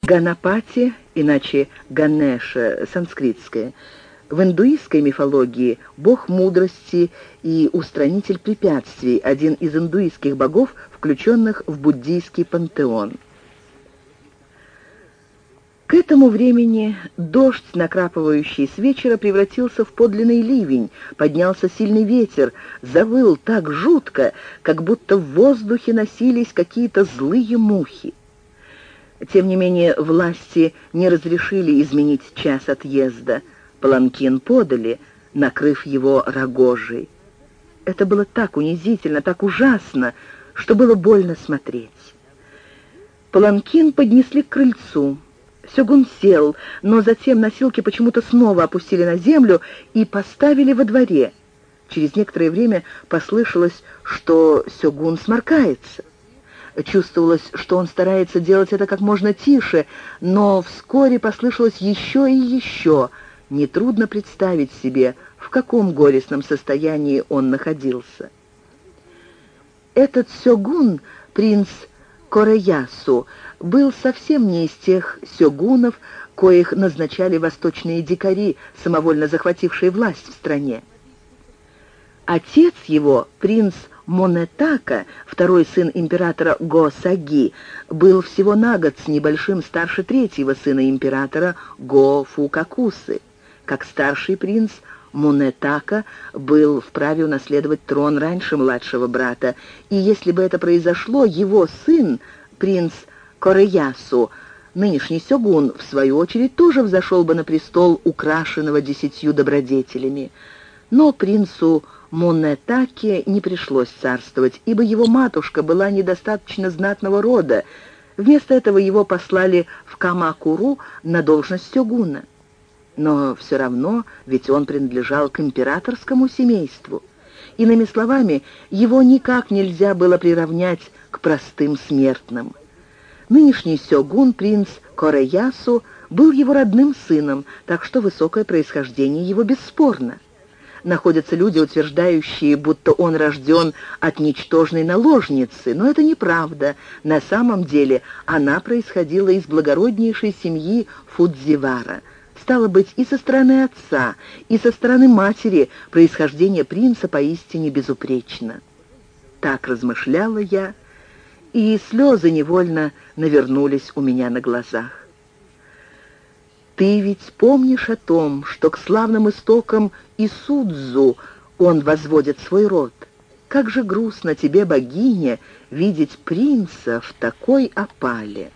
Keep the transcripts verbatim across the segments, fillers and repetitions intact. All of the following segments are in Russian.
Ганапати, иначе Ганеша, санскритское, в индуистской мифологии бог мудрости и устранитель препятствий, один из индуистских богов, включенных в буддийский пантеон. К этому времени дождь, накрапывающий с вечера, превратился в подлинный ливень, поднялся сильный ветер, завыл так жутко, как будто в воздухе носились какие-то злые мухи. Тем не менее, власти не разрешили изменить час отъезда. Паланкин подали, накрыв его рогожей. Это было так унизительно, так ужасно, что было больно смотреть. Паланкин поднесли к крыльцу. Сёгун сел, но затем носилки почему-то снова опустили на землю и поставили во дворе. Через некоторое время послышалось, что Сёгун сморкается. Чувствовалось, что он старается делать это как можно тише, но вскоре послышалось еще и еще. Нетрудно представить себе, в каком горестном состоянии он находился. Этот Сёгун, принц Кореясу, был совсем не из тех сёгунов, коих назначали восточные дикари, самовольно захватившие власть в стране. Отец его, принц Монетака, второй сын императора Го-Саги, был всего на год с небольшим старше третьего сына императора Го-Фукакусы. Как старший принц, Монетака был вправе унаследовать трон раньше младшего брата, и если бы это произошло, его сын, принц Кореясу, нынешний сёгун, в свою очередь, тоже взошел бы на престол, украшенного десятью добродетелями. Но принцу Монетаке не пришлось царствовать, ибо его матушка была недостаточно знатного рода. Вместо этого его послали в Камакуру на должность сёгуна. Но все равно, ведь он принадлежал к императорскому семейству. Иными словами, его никак нельзя было приравнять к простым смертным. Нынешний сёгун, принц Кореясу, был его родным сыном, так что высокое происхождение его бесспорно. Находятся люди, утверждающие, будто он рожден от ничтожной наложницы, но это неправда. На самом деле она происходила из благороднейшей семьи Фудзивара. Стало быть, и со стороны отца, и со стороны матери происхождение принца поистине безупречно. Так размышляла я, и слезы невольно навернулись у меня на глазах. Ты ведь помнишь о том, что к славным истокам Исудзу он возводит свой род? Как же грустно тебе, богиня, видеть принца в такой опале.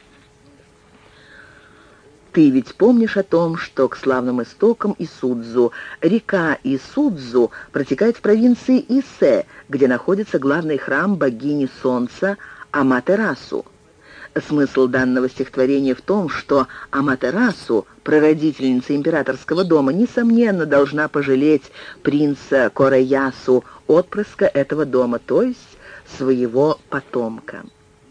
Ты ведь помнишь о том, что к славным истокам Исудзу река Исудзу протекает в провинции Исе, где находится главный храм богини солнца Аматерасу. Смысл данного стихотворения в том, что Аматерасу, прародительница императорского дома, несомненно должна пожалеть принца Кореясу, отпрыска этого дома, то есть своего потомка.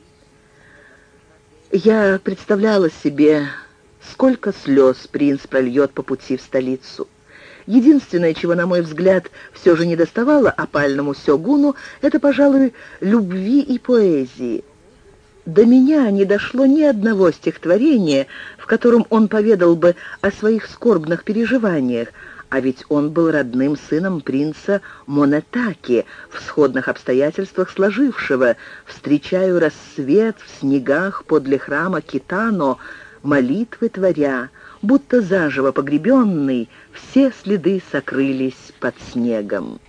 Я представляла себе, сколько слез принц прольет по пути в столицу. Единственное, чего, на мой взгляд, все же недоставало опальному сёгуну, это, пожалуй, любви и поэзии. До меня не дошло ни одного стихотворения, в котором он поведал бы о своих скорбных переживаниях, а ведь он был родным сыном принца Монетаки, в сходных обстоятельствах сложившего «Встречаю рассвет в снегах подле храма Китано, молитвы творя, будто заживо погребенный, все следы сокрылись под снегом».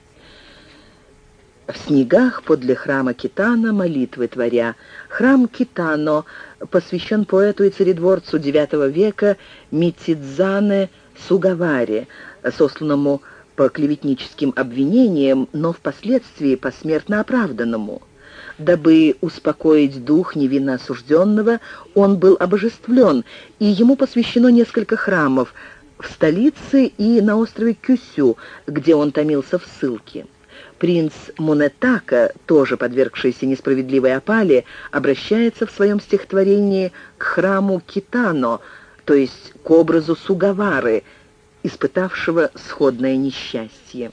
В снегах подле храма Китано, молитвы творя. Храм Китано посвящен поэту и царедворцу девятого века Митидзане Сугаваре, сосланному по клеветническим обвинениям, но впоследствии посмертно оправданному. Дабы успокоить дух невинно осужденного, он был обожествлен, и ему посвящено несколько храмов в столице и на острове Кюсю, где он томился в ссылке. Принц Монетака, тоже подвергшийся несправедливой опале, обращается в своем стихотворении к храму Китано, то есть к образу Сугавары, испытавшего сходное несчастье.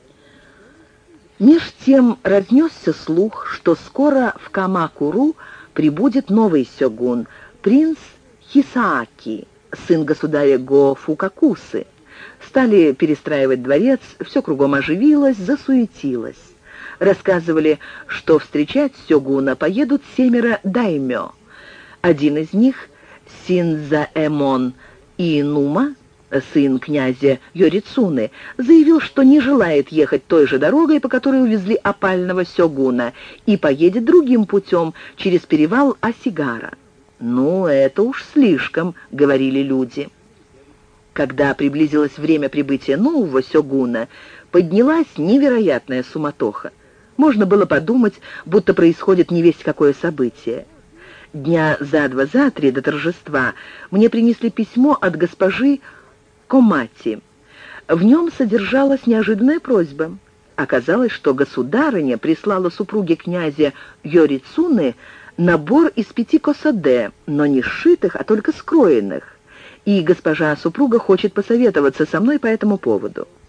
Меж тем разнесся слух, что скоро в Камакуру прибудет новый сёгун, принц Хисааки, сын государя Го-Фукакусы. Стали перестраивать дворец, все кругом оживилось, засуетилось. Рассказывали, что встречать сёгуна поедут семеро даймё. Один из них, Синзаэмон Иинума, сын князя Йорицуны, заявил, что не желает ехать той же дорогой, по которой увезли опального сёгуна, и поедет другим путем, через перевал Асигара. «Ну, это уж слишком», — говорили люди. Когда приблизилось время прибытия нового сёгуна, поднялась невероятная суматоха. Можно было подумать, будто происходит невесть какое событие. Дня за два, за три до торжества мне принесли письмо от госпожи Комати. В нем содержалась неожиданная просьба. Оказалось, что государыня прислала супруге князя Йорицуны набор из пяти косоде, но не сшитых, а только скроенных. И госпожа супруга хочет посоветоваться со мной по этому поводу.